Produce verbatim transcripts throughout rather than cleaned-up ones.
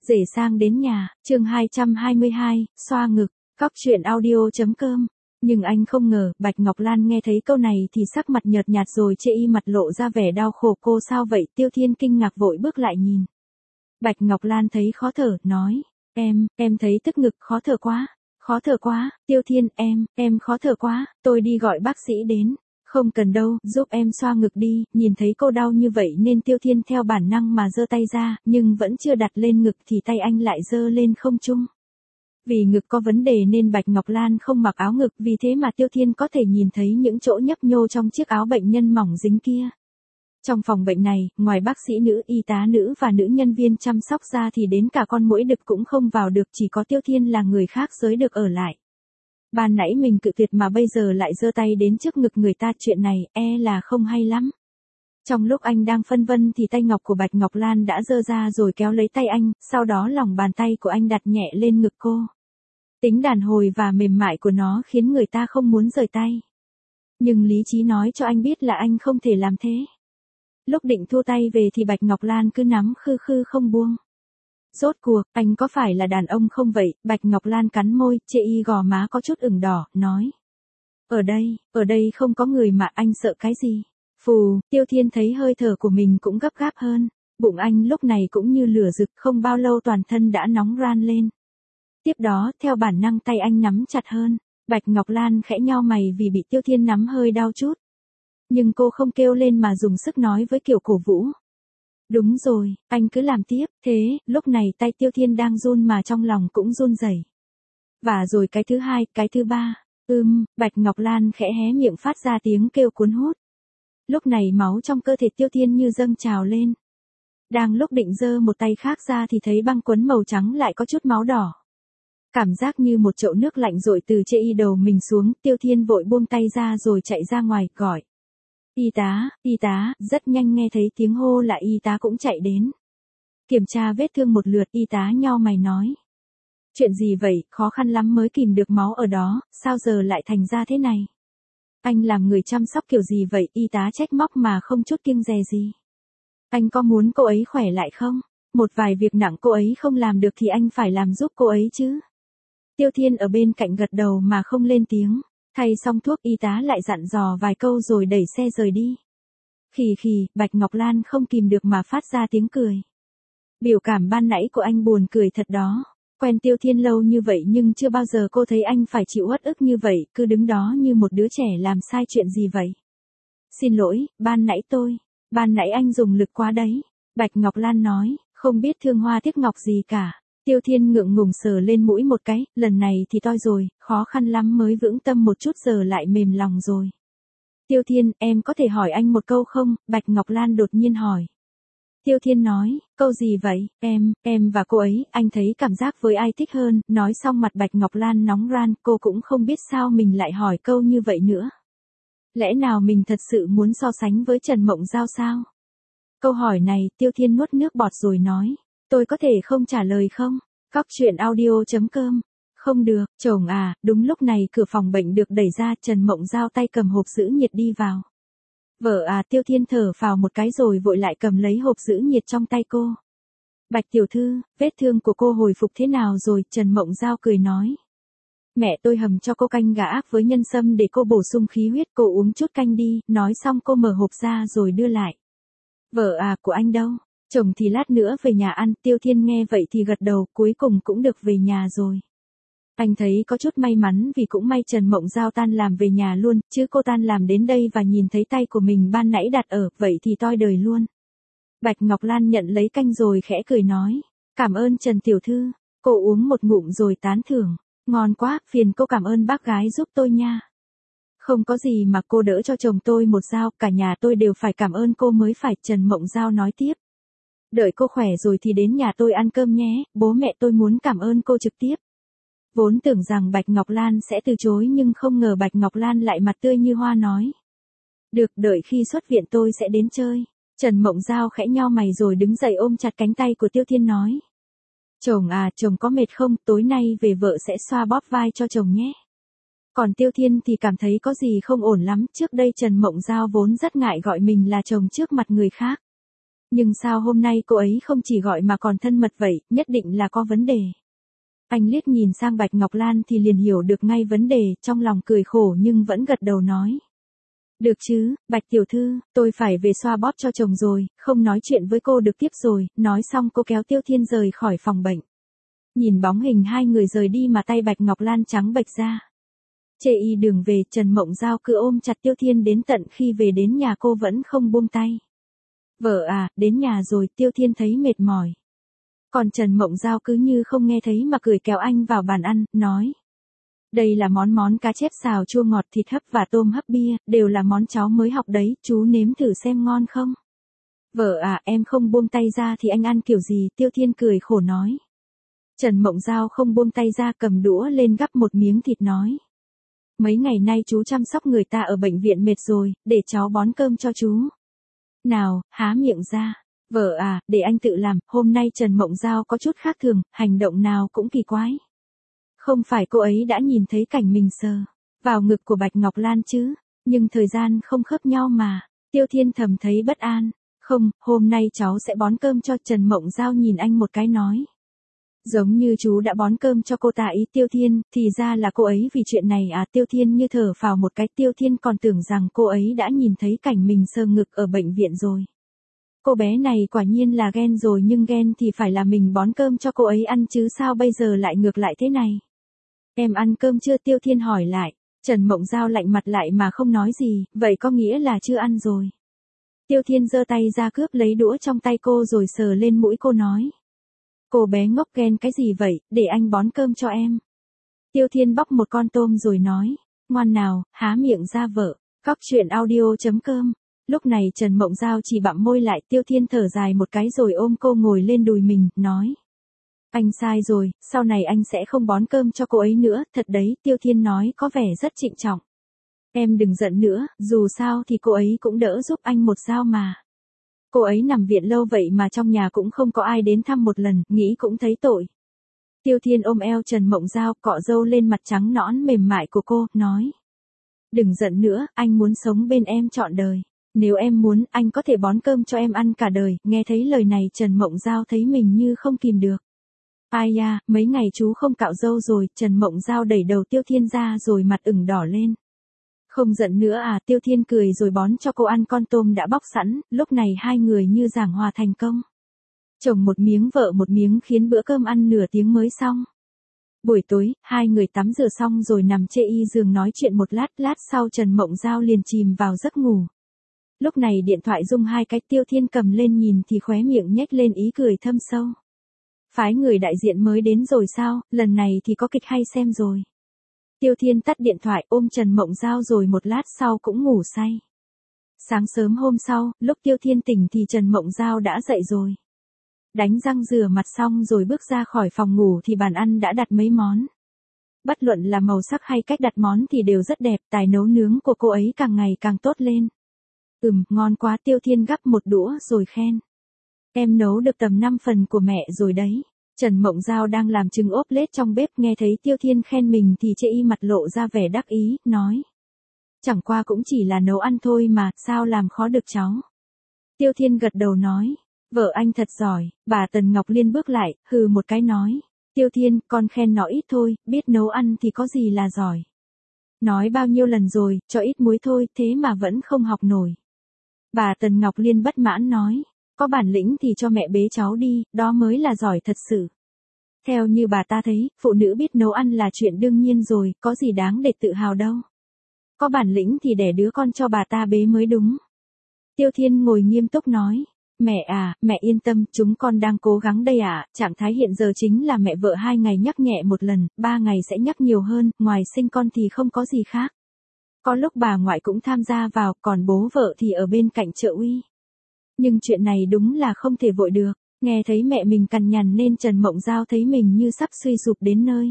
Rể sang đến nhà, chương hai trăm hai mươi hai, xoa ngực, cóc truyện audio.com. Nhưng anh không ngờ, Bạch Ngọc Lan nghe thấy câu này thì sắc mặt nhợt nhạt rồi chê y mặt lộ ra vẻ đau khổ. Cô sao vậy? Tiêu Thiên kinh ngạc vội bước lại nhìn. Bạch Ngọc Lan thấy khó thở, nói, em, em thấy tức ngực, khó thở quá, khó thở quá. Tiêu Thiên, em, em khó thở quá, tôi đi gọi bác sĩ đến. Không cần đâu, giúp em xoa ngực đi. Nhìn thấy cô đau như vậy nên Tiêu Thiên theo bản năng mà giơ tay ra, nhưng vẫn chưa đặt lên ngực thì tay anh lại giơ lên không trung. Vì ngực có vấn đề nên Bạch Ngọc Lan không mặc áo ngực, vì thế mà Tiêu Thiên có thể nhìn thấy những chỗ nhấp nhô trong chiếc áo bệnh nhân mỏng dính kia. Trong phòng bệnh này, ngoài bác sĩ nữ, y tá nữ và nữ nhân viên chăm sóc ra thì đến cả con muỗi đực cũng không vào được, chỉ có Tiêu Thiên là người khác giới được ở lại. Ban nãy mình cự tuyệt mà bây giờ lại giơ tay đến trước ngực người ta, chuyện này e là không hay lắm. Trong lúc anh đang phân vân thì tay ngọc của Bạch Ngọc Lan đã giơ ra rồi kéo lấy tay anh, sau đó lòng bàn tay của anh đặt nhẹ lên ngực cô. Tính đàn hồi và mềm mại của nó khiến người ta không muốn rời tay. Nhưng lý trí nói cho anh biết là anh không thể làm thế. Lúc định thu tay về thì Bạch Ngọc Lan cứ nắm khư khư không buông. Rốt cuộc, anh có phải là đàn ông không vậy? Bạch Ngọc Lan cắn môi, chê y gò má có chút ửng đỏ, nói. Ở đây, ở đây không có người mà anh sợ cái gì? Phù, Tiêu Thiên thấy hơi thở của mình cũng gấp gáp hơn. Bụng anh lúc này cũng như lửa rực, không bao lâu toàn thân đã nóng ran lên. Tiếp đó, theo bản năng tay anh nắm chặt hơn. Bạch Ngọc Lan khẽ nhao mày vì bị Tiêu Thiên nắm hơi đau chút. Nhưng cô không kêu lên mà dùng sức nói với kiểu cổ vũ. Đúng rồi, anh cứ làm tiếp. Thế, lúc này tay Tiêu Thiên đang run mà trong lòng cũng run rẩy. Và rồi cái thứ hai, cái thứ ba. Ưm, Bạch Ngọc Lan khẽ hé miệng phát ra tiếng kêu cuốn hút. Lúc này máu trong cơ thể Tiêu Thiên như dâng trào lên. Đang lúc định giơ một tay khác ra thì thấy băng quấn màu trắng lại có chút máu đỏ. Cảm giác như một chậu nước lạnh dội từ trên y đầu mình xuống, Tiêu Thiên vội buông tay ra rồi chạy ra ngoài, gọi. Y tá, y tá, rất nhanh nghe thấy tiếng hô là y tá cũng chạy đến. Kiểm tra vết thương một lượt, y tá nhao mày nói. Chuyện gì vậy, khó khăn lắm mới kìm được máu ở đó, sao giờ lại thành ra thế này? Anh làm người chăm sóc kiểu gì vậy? Y tá trách móc mà không chút kiêng dè gì. Anh có muốn cô ấy khỏe lại không? Một vài việc nặng cô ấy không làm được thì anh phải làm giúp cô ấy chứ. Tiêu Thiên ở bên cạnh gật đầu mà không lên tiếng. Thay xong thuốc y tá lại dặn dò vài câu rồi đẩy xe rời đi. Khì khì, Bạch Ngọc Lan không kìm được mà phát ra tiếng cười. Biểu cảm ban nãy của anh buồn cười thật đó. Quen Tiêu Thiên lâu như vậy nhưng chưa bao giờ cô thấy anh phải chịu uất ức như vậy, cứ đứng đó như một đứa trẻ làm sai chuyện gì vậy. Xin lỗi, ban nãy tôi, ban nãy anh dùng lực quá đấy. Bạch Ngọc Lan nói, không biết thương hoa tiếc ngọc gì cả. Tiêu Thiên ngượng ngùng sờ lên mũi một cái, lần này thì toi rồi, khó khăn lắm mới vững tâm một chút giờ lại mềm lòng rồi. Tiêu Thiên, em có thể hỏi anh một câu không? Bạch Ngọc Lan đột nhiên hỏi. Tiêu Thiên nói, câu gì vậy? Em, em và cô ấy, anh thấy cảm giác với ai thích hơn? Nói xong mặt Bạch Ngọc Lan nóng ran, cô cũng không biết sao mình lại hỏi câu như vậy nữa. Lẽ nào mình thật sự muốn so sánh với Trần Mộng Giao sao? Câu hỏi này, Tiêu Thiên nuốt nước bọt rồi nói. Tôi có thể không trả lời không? Cóc truyện audio.com. Không được, chồng à, đúng lúc này cửa phòng bệnh được đẩy ra, Trần Mộng Giao tay cầm hộp giữ nhiệt đi vào. Vợ à, Tiêu Thiên thở phào một cái rồi vội lại cầm lấy hộp giữ nhiệt trong tay cô. Bạch tiểu thư, vết thương của cô hồi phục thế nào rồi? Trần Mộng Giao cười nói. Mẹ tôi hầm cho cô canh gà ác với nhân sâm để cô bổ sung khí huyết, cô uống chút canh đi. Nói xong cô mở hộp ra rồi đưa lại. Vợ à, của anh đâu? Chồng thì lát nữa về nhà ăn. Tiêu Thiên nghe vậy thì gật đầu, cuối cùng cũng được về nhà rồi. Anh thấy có chút may mắn vì cũng may Trần Mộng Giao tan làm về nhà luôn, chứ cô tan làm đến đây và nhìn thấy tay của mình ban nãy đặt ở, vậy thì toi đời luôn. Bạch Ngọc Lan nhận lấy canh rồi khẽ cười nói, cảm ơn Trần tiểu thư. Cô uống một ngụm rồi tán thưởng, ngon quá, phiền cô cảm ơn bác gái giúp tôi nha. Không có gì mà cô đỡ cho chồng tôi một dao, cả nhà tôi đều phải cảm ơn cô mới phải. Trần Mộng Giao nói tiếp. Đợi cô khỏe rồi thì đến nhà tôi ăn cơm nhé, bố mẹ tôi muốn cảm ơn cô trực tiếp. Vốn tưởng rằng Bạch Ngọc Lan sẽ từ chối nhưng không ngờ Bạch Ngọc Lan lại mặt tươi như hoa nói. Được, đợi khi xuất viện tôi sẽ đến chơi. Trần Mộng Giao khẽ nhao mày rồi đứng dậy ôm chặt cánh tay của Tiêu Thiên nói. Chồng à, chồng có mệt không? Tối nay về vợ sẽ xoa bóp vai cho chồng nhé. Còn Tiêu Thiên thì cảm thấy có gì không ổn lắm, trước đây Trần Mộng Giao vốn rất ngại gọi mình là chồng trước mặt người khác. Nhưng sao hôm nay cô ấy không chỉ gọi mà còn thân mật vậy, nhất định là có vấn đề. Anh liếc nhìn sang Bạch Ngọc Lan thì liền hiểu được ngay vấn đề, trong lòng cười khổ nhưng vẫn gật đầu nói. Được chứ, Bạch tiểu thư, tôi phải về xoa bóp cho chồng rồi, không nói chuyện với cô được tiếp rồi, nói xong cô kéo Tiêu Thiên rời khỏi phòng bệnh. Nhìn bóng hình hai người rời đi mà tay Bạch Ngọc Lan trắng bệch ra. Chê y đường về, Trần Mộng Giao cứ ôm chặt Tiêu Thiên đến tận khi về đến nhà cô vẫn không buông tay. Vợ à, đến nhà rồi, Tiêu Thiên thấy mệt mỏi. Còn Trần Mộng Giao cứ như không nghe thấy mà cười kéo anh vào bàn ăn, nói. Đây là món món cá chép xào chua ngọt, thịt hấp và tôm hấp bia, đều là món cháu mới học đấy, chú nếm thử xem ngon không? Vợ à, em không buông tay ra thì anh ăn kiểu gì, Tiêu Thiên cười khổ nói. Trần Mộng Giao không buông tay ra, cầm đũa lên gắp một miếng thịt nói. Mấy ngày nay chú chăm sóc người ta ở bệnh viện mệt rồi, để cháu bón cơm cho chú. Nào, há miệng ra. Vợ à, để anh tự làm, hôm nay Trần Mộng Giao có chút khác thường, hành động nào cũng kỳ quái. Không phải cô ấy đã nhìn thấy cảnh mình sờ vào ngực của Bạch Ngọc Lan chứ, nhưng thời gian không khớp nhau mà. Tiêu Thiên thầm thấy bất an. Không, hôm nay cháu sẽ bón cơm cho. Trần Mộng Giao nhìn anh một cái nói. Giống như chú đã bón cơm cho cô ta ý. Tiêu Thiên, thì ra là cô ấy vì chuyện này à. Tiêu Thiên như thở phào một cái. Tiêu Thiên còn tưởng rằng cô ấy đã nhìn thấy cảnh mình sờ ngực ở bệnh viện rồi. Cô bé này quả nhiên là ghen rồi, nhưng ghen thì phải là mình bón cơm cho cô ấy ăn chứ sao bây giờ lại ngược lại thế này. Em ăn cơm chưa? Tiêu Thiên hỏi lại. Trần Mộng Giao lạnh mặt lại mà không nói gì, vậy có nghĩa là chưa ăn rồi. Tiêu Thiên giơ tay ra cướp lấy đũa trong tay cô rồi sờ lên mũi cô nói. Cô bé ngốc, ghen cái gì vậy, để anh bón cơm cho em. Tiêu Thiên bóc một con tôm rồi nói. Ngoan nào, há miệng ra vợ. Cóc truyện audio chấm com. Lúc này Trần Mộng Giao chỉ bặm môi lại. Tiêu Thiên thở dài một cái rồi ôm cô ngồi lên đùi mình, nói. Anh sai rồi, sau này anh sẽ không bón cơm cho cô ấy nữa, thật đấy. Tiêu Thiên nói có vẻ rất trịnh trọng. Em đừng giận nữa, dù sao thì cô ấy cũng đỡ giúp anh một dao mà. Cô ấy nằm viện lâu vậy mà trong nhà cũng không có ai đến thăm một lần, nghĩ cũng thấy tội. Tiêu Thiên ôm eo Trần Mộng Giao, cọ râu lên mặt trắng nõn mềm mại của cô, nói. Đừng giận nữa, anh muốn sống bên em trọn đời. Nếu em muốn, anh có thể bón cơm cho em ăn cả đời. Nghe thấy lời này Trần Mộng Giao thấy mình như không kìm được. Ai da, mấy ngày chú không cạo râu rồi. Trần Mộng Giao đẩy đầu Tiêu Thiên ra rồi mặt ửng đỏ lên. Không giận nữa à? Tiêu Thiên cười rồi bón cho cô ăn con tôm đã bóc sẵn. Lúc này hai người như giảng hòa thành công. Chồng một miếng vợ một miếng khiến bữa cơm ăn nửa tiếng mới xong. Buổi tối, hai người tắm rửa xong rồi nằm chê y giường nói chuyện một lát. Lát sau Trần Mộng Giao liền chìm vào giấc ngủ. Lúc này điện thoại rung hai cái. Tiêu Thiên cầm lên nhìn thì khóe miệng nhếch lên ý cười thâm sâu. Phái người đại diện mới đến rồi sao, lần này thì có kịch hay xem rồi. Tiêu Thiên tắt điện thoại ôm Trần Mộng Giao rồi một lát sau cũng ngủ say. Sáng sớm hôm sau, lúc Tiêu Thiên tỉnh thì Trần Mộng Giao đã dậy rồi. Đánh răng rửa mặt xong rồi bước ra khỏi phòng ngủ thì bàn ăn đã đặt mấy món. Bất luận là màu sắc hay cách đặt món thì đều rất đẹp, tài nấu nướng của cô ấy càng ngày càng tốt lên. Ừm, ngon quá. Tiêu Thiên gắp một đũa rồi khen. Em nấu được tầm năm phần của mẹ rồi đấy. Trần Mộng Giao đang làm trứng ốp lết trong bếp nghe thấy Tiêu Thiên khen mình thì chê y mặt lộ ra vẻ đắc ý, nói. Chẳng qua cũng chỉ là nấu ăn thôi mà, sao làm khó được cháu. Tiêu Thiên gật đầu nói. Vợ anh thật giỏi. Bà Tần Ngọc Liên bước lại, hừ một cái nói. Tiêu Thiên, con khen nó ít thôi, biết nấu ăn thì có gì là giỏi. Nói bao nhiêu lần rồi, cho ít muối thôi, thế mà vẫn không học nổi. Bà Tần Ngọc Liên bất mãn nói. Có bản lĩnh thì cho mẹ bế cháu đi, đó mới là giỏi thật sự. Theo như bà ta thấy, phụ nữ biết nấu ăn là chuyện đương nhiên rồi, có gì đáng để tự hào đâu. Có bản lĩnh thì đẻ đứa con cho bà ta bế mới đúng. Tiêu Thiên ngồi nghiêm túc nói. Mẹ à, mẹ yên tâm, chúng con đang cố gắng đây ạ. Trạng thái hiện giờ chính là mẹ vợ hai ngày nhắc nhẹ một lần, ba ngày sẽ nhắc nhiều hơn, ngoài sinh con thì không có gì khác. Có lúc bà ngoại cũng tham gia vào, còn bố vợ thì ở bên cạnh trợ uy. Nhưng chuyện này đúng là không thể vội được. Nghe thấy mẹ mình cằn nhằn nên Trần Mộng Giao thấy mình như sắp suy sụp đến nơi.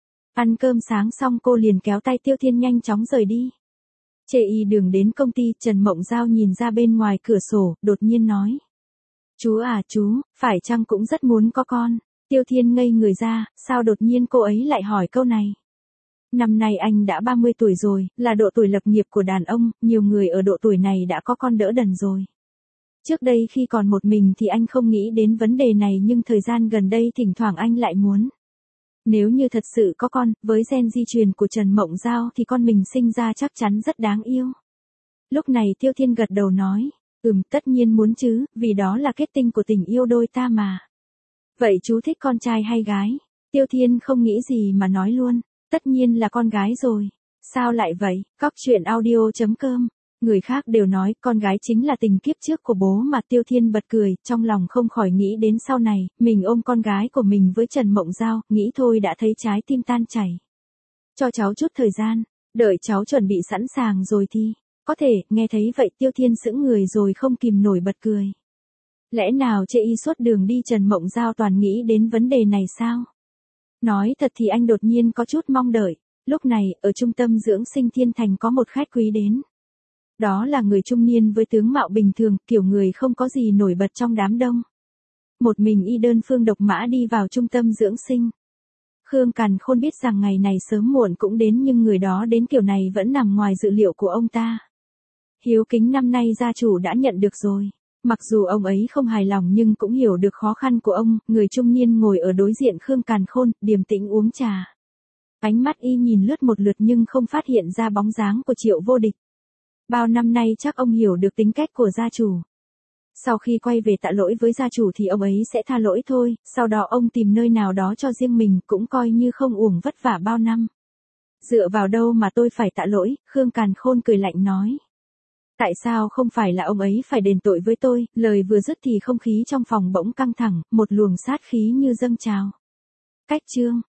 Ăn cơm sáng xong cô liền kéo tay Tiêu Thiên nhanh chóng rời đi. Chê y đường đến công ty, Trần Mộng Giao nhìn ra bên ngoài cửa sổ, đột nhiên nói. Chú à chú, phải chăng cũng rất muốn có con? Tiêu Thiên ngây người ra, sao đột nhiên cô ấy lại hỏi câu này? Năm nay anh đã ba mươi tuổi rồi, là độ tuổi lập nghiệp của đàn ông, nhiều người ở độ tuổi này đã có con đỡ đần rồi. Trước đây khi còn một mình thì anh không nghĩ đến vấn đề này nhưng thời gian gần đây thỉnh thoảng anh lại muốn. Nếu như thật sự có con, với gen di truyền của Trần Mộng Giao thì con mình sinh ra chắc chắn rất đáng yêu. Lúc này Tiêu Thiên gật đầu nói, ừm tất nhiên muốn chứ, vì đó là kết tinh của tình yêu đôi ta mà. Vậy chú thích con trai hay gái? Tiêu Thiên không nghĩ gì mà nói luôn, tất nhiên là con gái rồi. Sao lại vậy? Cóc truyện audio chấm com. Người khác đều nói con gái chính là tình kiếp trước của bố mà Tiêu Thiên bật cười, trong lòng không khỏi nghĩ đến sau này, mình ôm con gái của mình với Trần Mộng Giao, nghĩ thôi đã thấy trái tim tan chảy. Cho cháu chút thời gian, đợi cháu chuẩn bị sẵn sàng rồi thì, có thể, nghe thấy vậy Tiêu Thiên sững người rồi không kìm nổi bật cười. Lẽ nào chê y suốt đường đi Trần Mộng Giao toàn nghĩ đến vấn đề này sao? Nói thật thì anh đột nhiên có chút mong đợi, lúc này, ở trung tâm dưỡng sinh Thiên Thành có một khách quý đến. Đó là người trung niên với tướng mạo bình thường, kiểu người không có gì nổi bật trong đám đông. Một mình y đơn phương độc mã đi vào trung tâm dưỡng sinh. Khương Càn Khôn biết rằng ngày này sớm muộn cũng đến nhưng người đó đến kiểu này vẫn nằm ngoài dự liệu của ông ta. Hiếu kính năm nay gia chủ đã nhận được rồi. Mặc dù ông ấy không hài lòng nhưng cũng hiểu được khó khăn của ông, người trung niên ngồi ở đối diện Khương Càn Khôn, điềm tĩnh uống trà. Ánh mắt y nhìn lướt một lượt nhưng không phát hiện ra bóng dáng của Triệu Vô Địch. Bao năm nay chắc ông hiểu được tính cách của gia chủ. Sau khi quay về tạ lỗi với gia chủ thì ông ấy sẽ tha lỗi thôi, sau đó ông tìm nơi nào đó cho riêng mình cũng coi như không uổng vất vả bao năm. Dựa vào đâu mà tôi phải tạ lỗi, Khương Càn Khôn cười lạnh nói. Tại sao không phải là ông ấy phải đền tội với tôi, lời vừa dứt thì không khí trong phòng bỗng căng thẳng, một luồng sát khí như dâng trào. Cách chương.